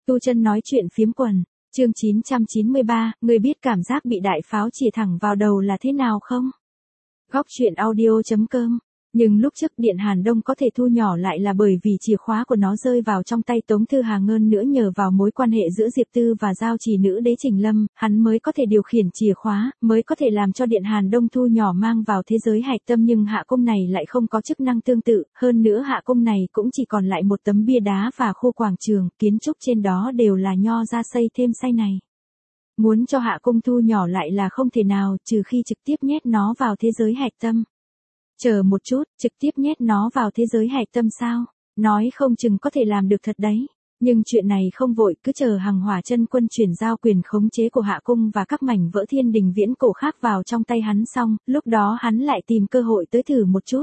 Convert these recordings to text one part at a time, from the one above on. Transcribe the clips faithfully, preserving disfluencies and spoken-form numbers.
Tu Chân nói chuyện phiếm quần, chương chín trăm chín mươi ba, người biết cảm giác bị đại pháo chĩa thẳng vào đầu là thế nào không? Góc truyện audio chấm com. Nhưng lúc trước Điện Hàn Đông có thể thu nhỏ lại là bởi vì chìa khóa của nó rơi vào trong tay Tống Thư Hà, hơn nữa nhờ vào mối quan hệ giữa Diệp Tư và giao trì nữ đế Trình Lâm, hắn mới có thể điều khiển chìa khóa, mới có thể làm cho Điện Hàn Đông thu nhỏ mang vào thế giới hạch tâm, nhưng hạ cung này lại không có chức năng tương tự, hơn nữa hạ cung này cũng chỉ còn lại một tấm bia đá và khu quảng trường, kiến trúc trên đó đều là nho ra xây thêm say này. Muốn cho hạ cung thu nhỏ lại là không thể nào, trừ khi trực tiếp nhét nó vào thế giới hạch tâm. Chờ một chút, trực tiếp nhét nó vào thế giới hạch tâm sao? Nói không chừng có thể làm được thật đấy. Nhưng chuyện này không vội, cứ chờ Hằng Hỏa Chân Quân chuyển giao quyền khống chế của hạ cung và các mảnh vỡ thiên đình viễn cổ khác vào trong tay hắn xong, lúc đó hắn lại tìm cơ hội tới thử một chút.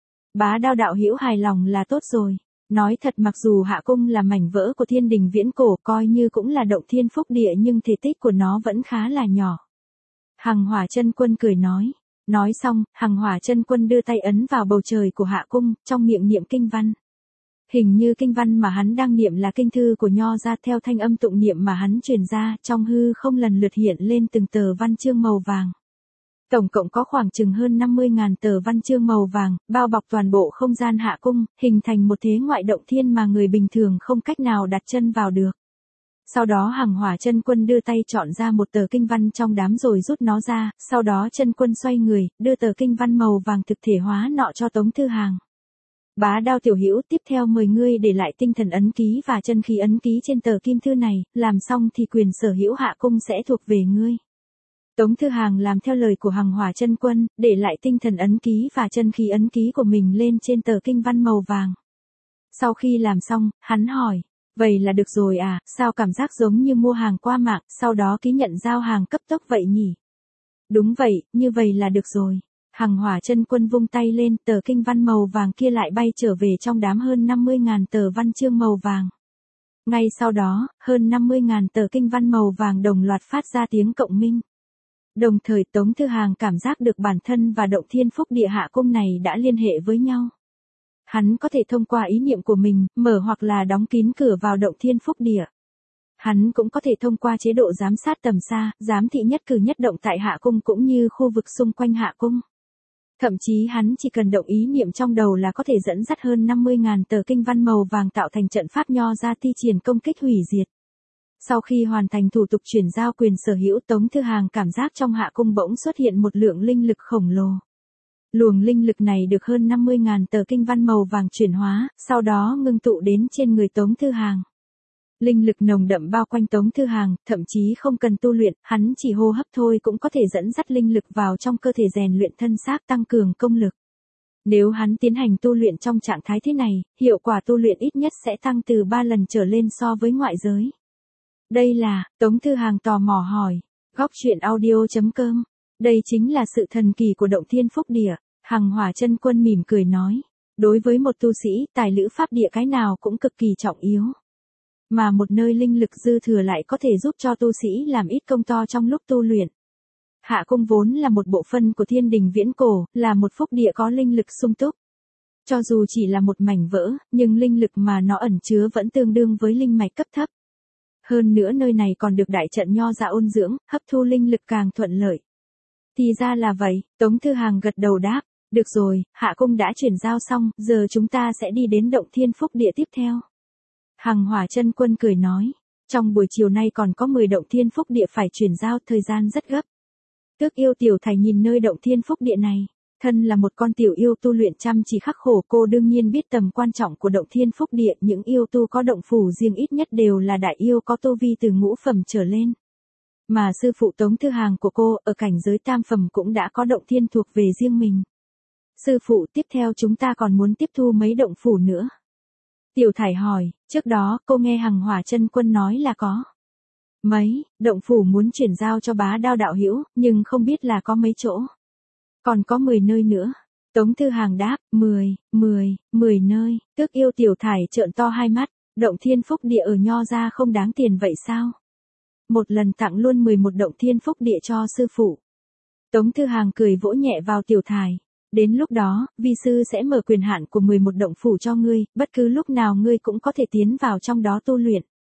Bá Đao đạo hữu hài lòng là tốt rồi. Nói thật, mặc dù hạ cung là mảnh vỡ của thiên đình viễn cổ, coi như cũng là động thiên phúc địa, nhưng thể tích của nó vẫn khá là nhỏ. Hằng Hỏa Chân Quân cười nói. Nói xong, Hằng Hỏa Chân Quân đưa tay ấn vào bầu trời của hạ cung, trong miệng niệm kinh văn. Hình như kinh văn mà hắn đang niệm là kinh thư của nho ra, theo thanh âm tụng niệm mà hắn truyền ra, trong hư không lần lượt hiện lên từng tờ văn chương màu vàng. Tổng cộng có khoảng chừng hơn năm mươi nghìn tờ văn chương màu vàng, bao bọc toàn bộ không gian hạ cung, hình thành một thế ngoại động thiên mà người bình thường không cách nào đặt chân vào được. Sau đó Hằng Hỏa Chân Quân đưa tay chọn ra một tờ kinh văn trong đám rồi rút nó ra, sau đó Chân Quân xoay người, đưa tờ kinh văn màu vàng thực thể hóa nọ cho Tống Thư Hàng. Bá Đao tiểu hữu, tiếp theo mời ngươi để lại tinh thần ấn ký và chân khí ấn ký trên tờ kim thư này, làm xong thì quyền sở hữu hạ cung sẽ thuộc về ngươi. Tống Thư Hàng làm theo lời của Hằng Hỏa Chân Quân, để lại tinh thần ấn ký và chân khí ấn ký của mình lên trên tờ kinh văn màu vàng. Sau khi làm xong, hắn hỏi. Vậy là được rồi à, sao cảm giác giống như mua hàng qua mạng, sau đó ký nhận giao hàng cấp tốc vậy nhỉ? Đúng vậy, như vậy là được rồi. Hằng Hỏa Chân Quân vung tay lên, tờ kinh văn màu vàng kia lại bay trở về trong đám hơn năm mươi nghìn tờ văn chương màu vàng. Ngay sau đó, hơn năm mươi nghìn tờ kinh văn màu vàng đồng loạt phát ra tiếng cộng minh. Đồng thời Tống Thư Hàng cảm giác được bản thân và động thiên phúc địa hạ cung này đã liên hệ với nhau. Hắn có thể thông qua ý niệm của mình, mở hoặc là đóng kín cửa vào động thiên phúc địa. Hắn cũng có thể thông qua chế độ giám sát tầm xa, giám thị nhất cử nhất động tại hạ cung cũng như khu vực xung quanh hạ cung. Thậm chí hắn chỉ cần động ý niệm trong đầu là có thể dẫn dắt hơn năm mươi nghìn tờ kinh văn màu vàng tạo thành trận pháp nho ra thi triển công kích hủy diệt. Sau khi hoàn thành thủ tục chuyển giao quyền sở hữu, Tống Thư Hàng cảm giác trong hạ cung bỗng xuất hiện một lượng linh lực khổng lồ. Luồng linh lực này được hơn năm mươi nghìn tờ kinh văn màu vàng chuyển hóa, sau đó ngưng tụ đến trên người Tống Thư Hàng. Linh lực nồng đậm bao quanh Tống Thư Hàng, thậm chí không cần tu luyện, hắn chỉ hô hấp thôi cũng có thể dẫn dắt linh lực vào trong cơ thể rèn luyện thân xác, tăng cường công lực. Nếu hắn tiến hành tu luyện trong trạng thái thế này, hiệu quả tu luyện ít nhất sẽ tăng từ ba lần trở lên so với ngoại giới. Đây là, Tống Thư Hàng tò mò hỏi. Góc truyện audio chấm com. Đây chính là sự thần kỳ của động thiên phúc địa. Hằng Hỏa Chân Quân mỉm cười nói. Đối với một tu sĩ, tài lữ pháp địa cái nào cũng cực kỳ trọng yếu. Mà một nơi linh lực dư thừa lại có thể giúp cho tu sĩ làm ít công to trong lúc tu luyện. Hạ cung vốn là một bộ phận của thiên đình viễn cổ, là một phúc địa có linh lực sung túc. Cho dù chỉ là một mảnh vỡ, nhưng linh lực mà nó ẩn chứa vẫn tương đương với linh mạch cấp thấp. Hơn nữa nơi này còn được đại trận nho ra ôn dưỡng, hấp thu linh lực càng thuận lợi. Thì ra là vậy, Tống Thư Hàng gật đầu đáp. Được rồi, hạ cung đã chuyển giao xong, giờ chúng ta sẽ đi đến động thiên phúc địa tiếp theo. Hằng Hỏa Chân Quân cười nói. Trong buổi chiều nay còn có mười động thiên phúc địa phải chuyển giao, thời gian rất gấp. Tước Yêu tiểu thải nhìn nơi động thiên phúc địa này. Thân là một con tiểu yêu tu luyện chăm chỉ khắc khổ, cô đương nhiên biết tầm quan trọng của động thiên phúc địa. Những yêu tu có động phủ riêng ít nhất đều là đại yêu có tu vi từ ngũ phẩm trở lên. Mà sư phụ Tống Thư Hàng của cô ở cảnh giới tam phẩm cũng đã có động thiên thuộc về riêng mình. Sư phụ, tiếp theo chúng ta còn muốn tiếp thu mấy động phủ nữa. Tiểu thải hỏi, trước đó cô nghe Hằng Hỏa Chân Quân nói là có mấy động phủ muốn chuyển giao cho Bá Đao đạo hữu, nhưng không biết là có mấy chỗ. Còn có mười nơi nữa. Tống Thư Hàng đáp, mười, mười, mười nơi. Tước Yêu tiểu thải trợn to hai mắt, động thiên phúc địa ở nho ra không đáng tiền vậy sao? Một lần tặng luôn mười một động thiên phúc địa cho sư phụ. Tống Thư Hàng cười vỗ nhẹ vào tiểu thải. Đến lúc đó, vi sư sẽ mở quyền hạn của mười một động phủ cho ngươi, bất cứ lúc nào ngươi cũng có thể tiến vào trong đó tu luyện.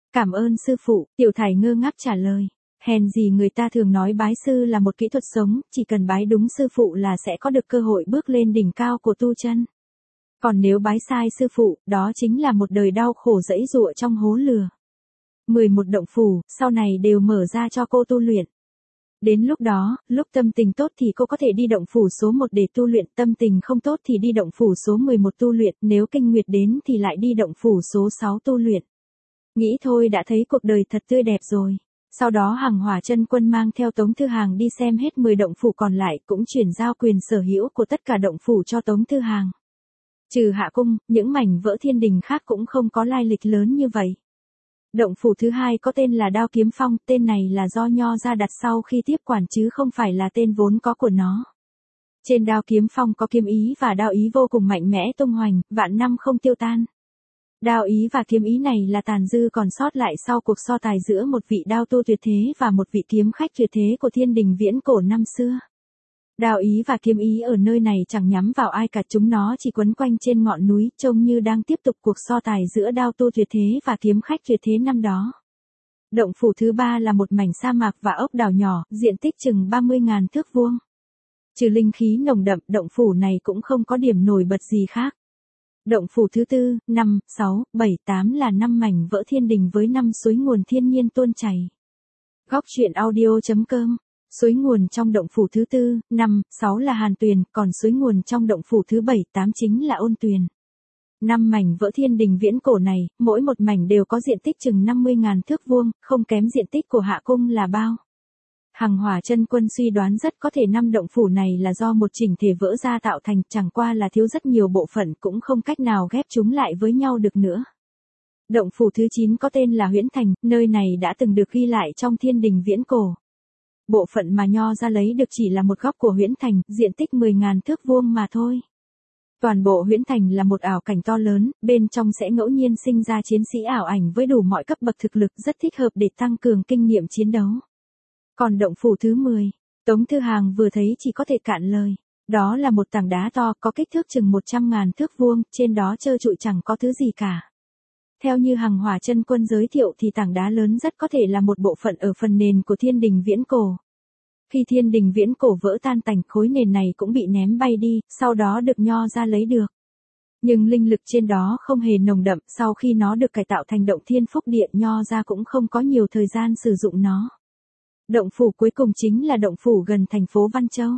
Cảm ơn sư phụ, Tiểu Thải ngơ ngác trả lời. Hèn gì người ta thường nói bái sư là một kỹ thuật sống, chỉ cần bái đúng sư phụ là sẽ có được cơ hội bước lên đỉnh cao của tu chân. Còn nếu bái sai sư phụ, đó chính là một đời đau khổ giãy giụa trong hố lửa. mười một động phủ, sau này đều mở ra cho cô tu luyện. Đến lúc đó, lúc tâm tình tốt thì cô có thể đi động phủ số một để tu luyện, tâm tình không tốt thì đi động phủ số mười một tu luyện, nếu kinh nguyệt đến thì lại đi động phủ số sáu tu luyện. Nghĩ thôi đã thấy cuộc đời thật tươi đẹp rồi. Sau đó Hằng Hỏa Chân Quân mang theo Tống Thư Hàng đi xem hết mười động phủ còn lại, cũng chuyển giao quyền sở hữu của tất cả động phủ cho Tống Thư Hàng. Trừ Hạ Cung, những mảnh vỡ thiên đình khác cũng không có lai lịch lớn như vậy. Động phủ thứ hai có tên là Đao Kiếm Phong, tên này là do Nho gia đặt sau khi tiếp quản chứ không phải là tên vốn có của nó. Trên Đao Kiếm Phong có kiếm ý và đao ý vô cùng mạnh mẽ tung hoành, vạn năm không tiêu tan. Đao ý và kiếm ý này là tàn dư còn sót lại sau cuộc so tài giữa một vị đao tu tuyệt thế và một vị kiếm khách tuyệt thế của thiên đình viễn cổ năm xưa. Đao ý và kiếm ý ở nơi này chẳng nhắm vào ai cả, chúng nó chỉ quấn quanh trên ngọn núi, trông như đang tiếp tục cuộc so tài giữa đao tu tuyệt thế và kiếm khách tuyệt thế năm đó. Động phủ thứ ba là một mảnh sa mạc và ốc đảo nhỏ, diện tích chừng ba mươi nghìn thước vuông. Trừ linh khí nồng đậm, động phủ này cũng không có điểm nổi bật gì khác. Động phủ thứ tư, năm, sáu, bảy, tám là năm mảnh vỡ thiên đình với năm suối nguồn thiên nhiên tuôn chảy. Góc truyện audio chấm com. Suối nguồn trong động phủ thứ tư, năm, sáu là Hàn Tuyền, còn suối nguồn trong động phủ thứ bảy, tám chính là Ôn Tuyền. Năm mảnh vỡ thiên đình viễn cổ này, mỗi một mảnh đều có diện tích chừng năm mươi nghìn thước vuông, không kém diện tích của Hạ Cung là bao. Hằng Hỏa Chân Quân suy đoán rất có thể năm động phủ này là do một chỉnh thể vỡ ra tạo thành, chẳng qua là thiếu rất nhiều bộ phận, cũng không cách nào ghép chúng lại với nhau được nữa. Động phủ thứ chín có tên là Huyễn Thành, nơi này đã từng được ghi lại trong thiên đình viễn cổ. Bộ phận mà Nho gia lấy được chỉ là một góc của Huyễn Thành, diện tích mười nghìn thước vuông mà thôi. Toàn bộ Huyễn Thành là một ảo cảnh to lớn, bên trong sẽ ngẫu nhiên sinh ra chiến sĩ ảo ảnh với đủ mọi cấp bậc thực lực, rất thích hợp để tăng cường kinh nghiệm chiến đấu. Còn động phủ thứ mười, Tống Thư Hàng vừa thấy chỉ có thể cạn lời. Đó là một tảng đá to, có kích thước chừng một trăm nghìn thước vuông, trên đó trơ trụi chẳng có thứ gì cả. Theo như Hằng Hỏa Chân Quân giới thiệu thì tảng đá lớn rất có thể là một bộ phận ở phần nền của thiên đình viễn cổ. Khi thiên đình viễn cổ vỡ tan tành, khối nền này cũng bị ném bay đi, sau đó được Nho gia lấy được. Nhưng linh lực trên đó không hề nồng đậm, sau khi nó được cải tạo thành động thiên phúc địa, Nho gia cũng không có nhiều thời gian sử dụng nó. Động phủ cuối cùng chính là động phủ gần thành phố Văn Châu.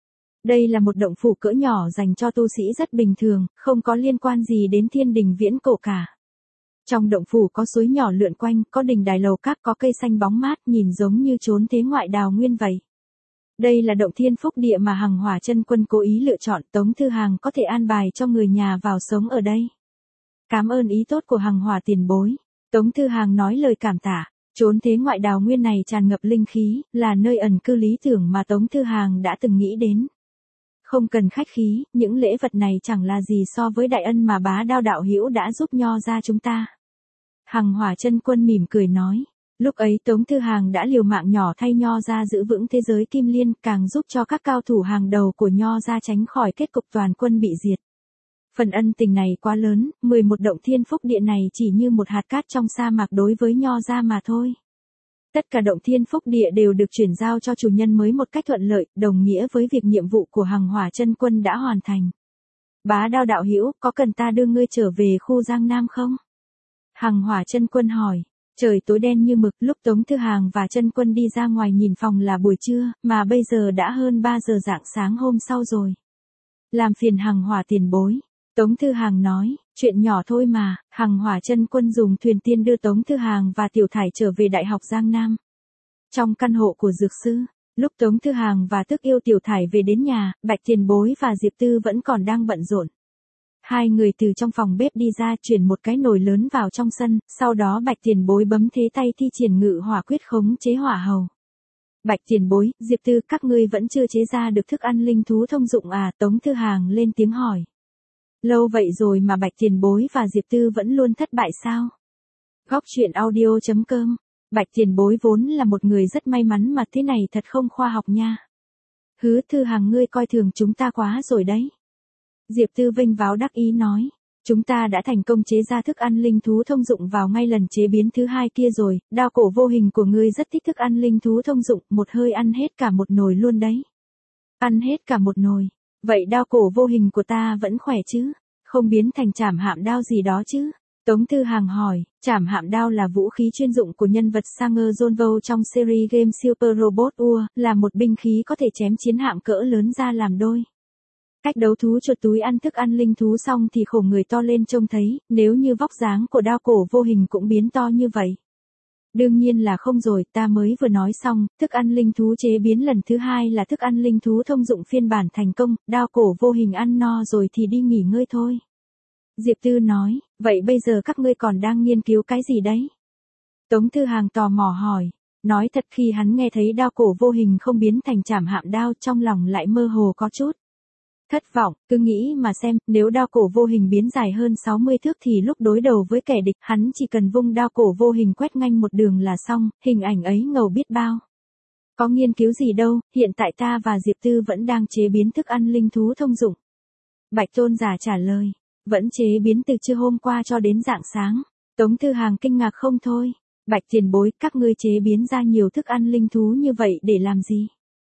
Đây là một động phủ cỡ nhỏ dành cho tu sĩ rất bình thường, không có liên quan gì đến thiên đình viễn cổ cả. Trong động phủ có suối nhỏ lượn quanh, có đình đài lầu các, có cây xanh bóng mát, nhìn giống như chốn thế ngoại đào nguyên vậy. Đây là động thiên phúc địa mà Hằng Hỏa Chân Quân cố ý lựa chọn, Tống Thư Hàng có thể an bài cho người nhà vào sống ở đây. Cảm ơn ý tốt của Hằng Hỏa tiền bối. Tống Thư Hàng nói lời cảm tạ. Chốn thế ngoại đào nguyên này tràn ngập linh khí, là nơi ẩn cư lý tưởng mà Tống Thư Hàng đã từng nghĩ đến. Không cần khách khí, những lễ vật này chẳng là gì so với đại ân mà Bá Đao đạo hữu đã giúp Nho gia chúng ta. Hằng Hỏa Chân Quân mỉm cười nói. Lúc ấy Tống Thư Hàng đã liều mạng nhỏ thay Nho gia giữ vững thế giới kim liên, càng giúp cho các cao thủ hàng đầu của Nho gia tránh khỏi kết cục toàn quân bị diệt. Phần ân tình này quá lớn, mười một động thiên phúc địa này chỉ như một hạt cát trong sa mạc đối với Nho gia mà thôi. Tất cả động thiên phúc địa đều được chuyển giao cho chủ nhân mới một cách thuận lợi, đồng nghĩa với việc nhiệm vụ của Hằng Hỏa Chân Quân đã hoàn thành. Bá Đao đạo hữu, có cần ta đưa ngươi trở về khu Giang Nam không? Hằng Hỏa Chân Quân hỏi. Trời tối đen như mực, lúc Tống Thư Hàng và Chân Quân đi ra ngoài nhìn phòng là buổi trưa, mà bây giờ đã hơn ba giờ rạng sáng hôm sau rồi. Làm phiền Hằng Hỏa tiền bối. Tống Thư Hàng nói, chuyện nhỏ thôi mà. Hằng Hỏa Chân Quân dùng thuyền tiên đưa Tống Thư Hàng và Tiểu Thải trở về Đại học Giang Nam. Trong căn hộ của dược sư, lúc Tống Thư Hàng và Tức Yêu Tiểu Thải về đến nhà, Bạch Tiền Bối và Diệp Tư vẫn còn đang bận rộn. Hai người từ trong phòng bếp đi ra, chuyển một cái nồi lớn vào trong sân, sau đó Bạch Tiền Bối bấm thế tay thi triển ngự hỏa quyết khống chế hỏa hầu. Bạch Tiền Bối, Diệp Tư, các ngươi vẫn chưa chế ra được thức ăn linh thú thông dụng à? Tống Thư Hàng lên tiếng hỏi. Lâu vậy rồi mà Bạch Tiền Bối và Diệp Tư vẫn luôn thất bại sao? Góc truyện audio chấm com. Bạch Tiền Bối vốn là một người rất may mắn mà thế này thật không khoa học nha. Hứa Thư Hàng, ngươi coi thường chúng ta quá rồi đấy. Diệp Tư vênh váo đắc ý nói. Chúng ta đã thành công chế ra thức ăn linh thú thông dụng vào ngay lần chế biến thứ hai kia rồi, đao cổ vô hình của ngươi rất thích thức ăn linh thú thông dụng, một hơi ăn hết cả một nồi luôn đấy. Ăn hết cả một nồi. Vậy đao cổ vô hình của ta vẫn khỏe chứ? Không biến thành trảm hạm đao gì đó chứ? Tống Thư Hàng hỏi, trảm hạm đao là vũ khí chuyên dụng của nhân vật Sanger Zonvo trong series game Super Robot Wars, là một binh khí có thể chém chiến hạm cỡ lớn ra làm đôi. Cách đấu thú chuột túi ăn thức ăn linh thú xong thì khổ người to lên trông thấy, nếu như vóc dáng của đao cổ vô hình cũng biến to như vậy. Đương nhiên là không rồi, ta mới vừa nói xong, thức ăn linh thú chế biến lần thứ hai là thức ăn linh thú thông dụng phiên bản thành công, đao cổ vô hình ăn no rồi thì đi nghỉ ngơi thôi. Diệp Tư nói, vậy bây giờ các ngươi còn đang nghiên cứu cái gì đấy? Tống Thư Hàng tò mò hỏi, nói thật khi hắn nghe thấy đao cổ vô hình không biến thành trảm hạm đao trong lòng lại mơ hồ có chút thất vọng, cứ nghĩ mà xem, nếu đao cổ vô hình biến dài hơn sáu mươi thước thì lúc đối đầu với kẻ địch, hắn chỉ cần vung đao cổ vô hình quét ngang một đường là xong, hình ảnh ấy ngầu biết bao. Có nghiên cứu gì đâu, hiện tại ta và Diệp Tư vẫn đang chế biến thức ăn linh thú thông dụng. Bạch Tôn giả trả lời, vẫn chế biến từ trưa hôm qua cho đến rạng sáng. Tống Thư Hàng kinh ngạc không thôi, Bạch tiền bối, các ngươi chế biến ra nhiều thức ăn linh thú như vậy để làm gì?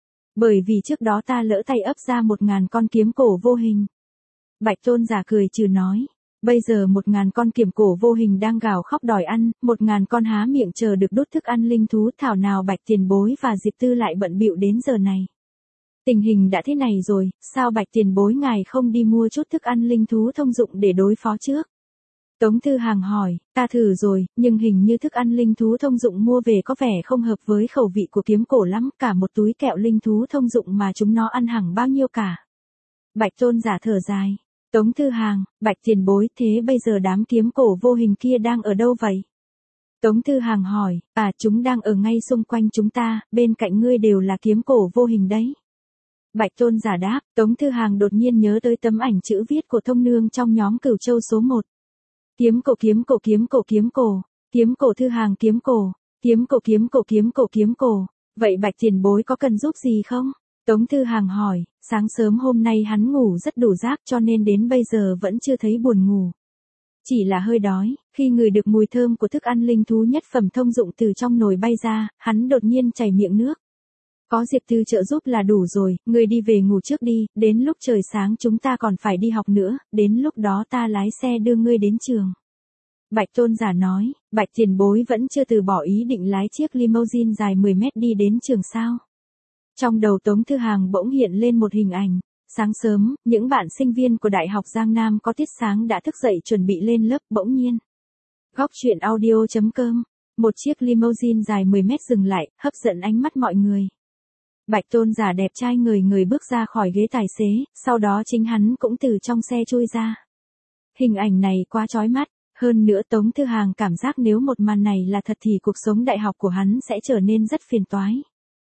Bởi vì trước đó ta lỡ tay ấp ra một ngàn con kiếm cổ vô hình. Bạch Tôn giả cười trừ nói, bây giờ một ngàn con kiếm cổ vô hình đang gào khóc đòi ăn, một ngàn con há miệng chờ được đốt thức ăn linh thú, thảo nào Bạch tiền bối và Diệp Tư lại bận bịu đến giờ này. Tình hình đã thế này rồi, sao Bạch tiền bối ngài không đi mua chút thức ăn linh thú thông dụng để đối phó trước? Tống Thư Hàng hỏi, ta thử rồi, nhưng hình như thức ăn linh thú thông dụng mua về có vẻ không hợp với khẩu vị của kiếm cổ lắm, cả một túi kẹo linh thú thông dụng mà chúng nó ăn hẳn bao nhiêu cả. Bạch Tôn giả thở dài, Tống Thư Hàng, Bạch tiền bối, thế bây giờ đám kiếm cổ vô hình kia đang ở đâu vậy? Tống Thư Hàng hỏi, à chúng đang ở ngay xung quanh chúng ta, bên cạnh ngươi đều là kiếm cổ vô hình đấy. Bạch Tôn giả đáp, Tống Thư Hàng đột nhiên nhớ tới tấm ảnh chữ viết của Thông Nương trong nhóm Cửu Châu số một. Kiếm cổ kiếm cổ kiếm cổ kiếm cổ, kiếm cổ Thư Hàng kiếm cổ, kiếm cổ kiếm cổ kiếm cổ kiếm cổ, vậy Bạch tiền bối có cần giúp gì không? Tống Thư Hàng hỏi, sáng sớm hôm nay hắn ngủ rất đủ giấc cho nên đến bây giờ vẫn chưa thấy buồn ngủ. Chỉ là hơi đói, khi ngửi được mùi thơm của thức ăn linh thú nhất phẩm thông dụng từ trong nồi bay ra, hắn đột nhiên chảy miệng nước. Có Diệp Tư trợ giúp là đủ rồi, ngươi đi về ngủ trước đi, đến lúc trời sáng chúng ta còn phải đi học nữa, đến lúc đó ta lái xe đưa ngươi đến trường. Bạch Tôn giả nói, Bạch tiền bối vẫn chưa từ bỏ ý định lái chiếc limousine dài mười mét đi đến trường sao. Trong đầu Tống Thư Hàng bỗng hiện lên một hình ảnh. Sáng sớm, những bạn sinh viên của Đại học Giang Nam có tiết sáng đã thức dậy chuẩn bị lên lớp, bỗng nhiên. Góc truyện audio chấm com, một chiếc limousine dài mười mét dừng lại, hấp dẫn ánh mắt mọi người. Bạch Tôn giả đẹp trai người người bước ra khỏi ghế tài xế, sau đó chính hắn cũng từ trong xe chui ra. Hình ảnh này quá chói mắt, hơn nữa Tống Thư Hàng cảm giác nếu một màn này là thật thì cuộc sống đại học của hắn sẽ trở nên rất phiền toái.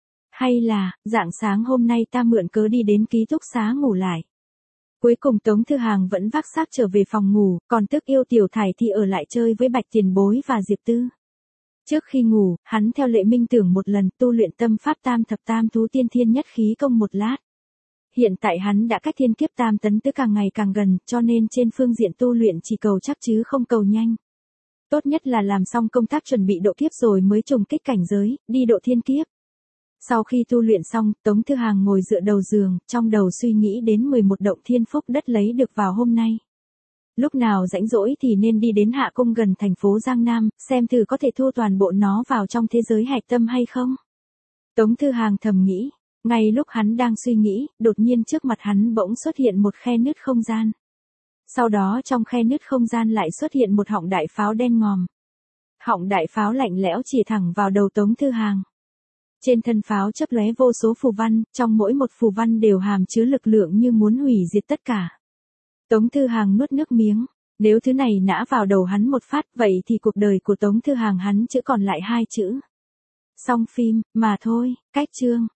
Hay là, rạng sáng hôm nay ta mượn cớ đi đến ký túc xá ngủ lại. Cuối cùng Tống Thư Hàng vẫn vác xác trở về phòng ngủ, còn Tức Yêu Tiểu Thải thì ở lại chơi với Bạch tiền bối và Diệp Tư. Trước khi ngủ, hắn theo lệ minh tưởng một lần tu luyện tâm pháp tam thập tam thú tiên thiên nhất khí công một lát. Hiện tại hắn đã cách thiên kiếp tam tấn tứ càng ngày càng gần, cho nên trên phương diện tu luyện chỉ cầu chắc chứ không cầu nhanh. Tốt nhất là làm xong công tác chuẩn bị độ kiếp rồi mới trùng kích cảnh giới, đi độ thiên kiếp. Sau khi tu luyện xong, Tống Thư Hàng ngồi dựa đầu giường, trong đầu suy nghĩ đến mười một động thiên phúc đất lấy được vào hôm nay. Lúc nào rảnh rỗi thì nên đi đến Hạ Cung gần thành phố Giang Nam, xem thử có thể thu toàn bộ nó vào trong thế giới hạch tâm hay không. Tống Thư Hàng thầm nghĩ, ngay lúc hắn đang suy nghĩ, đột nhiên trước mặt hắn bỗng xuất hiện một khe nứt không gian. Sau đó trong khe nứt không gian lại xuất hiện một họng đại pháo đen ngòm. Họng đại pháo lạnh lẽo chỉ thẳng vào đầu Tống Thư Hàng. Trên thân pháo chấp lóe vô số phù văn, trong mỗi một phù văn đều hàm chứa lực lượng như muốn hủy diệt tất cả. Tống Thư Hàng nuốt nước miếng, nếu thứ này nã vào đầu hắn một phát, vậy thì cuộc đời của Tống Thư Hàng hắn chỉ còn lại hai chữ. Xong phim, mà thôi, cách chương.